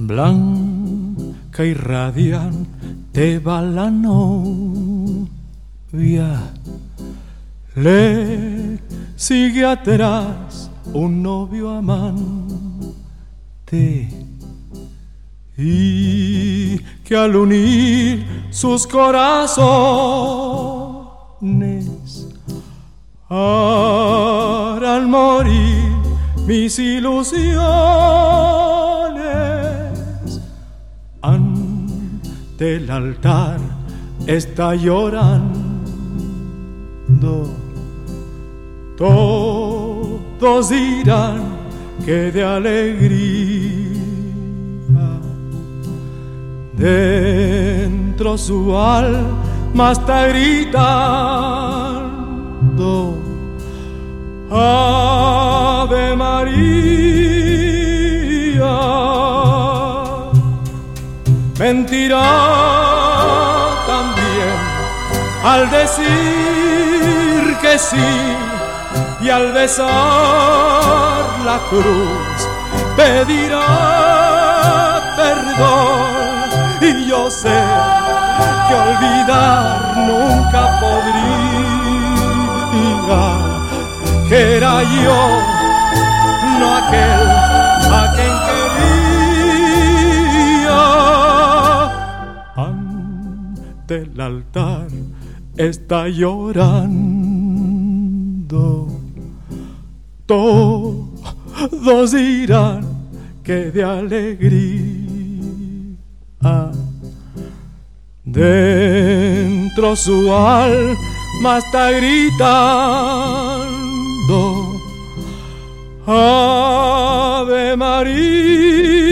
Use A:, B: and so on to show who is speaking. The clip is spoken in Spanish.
A: Blanca y radiante va la novia, le sigue atrás un novio amante, y que al unir sus corazones harán morir mis ilusiones. Ante el altar está llorando, todos dirán que de alegría. Dentro su alma está gritando Ave María. Mentirá también al decir que sí, y al besar la cruz pedirá perdón. Y yo sé que olvidar nunca podría, que era yo, no aquel a quien quería. Ante el altar está llorando, todos dirán que de alegría. Dentro su alma está gritando Ave María.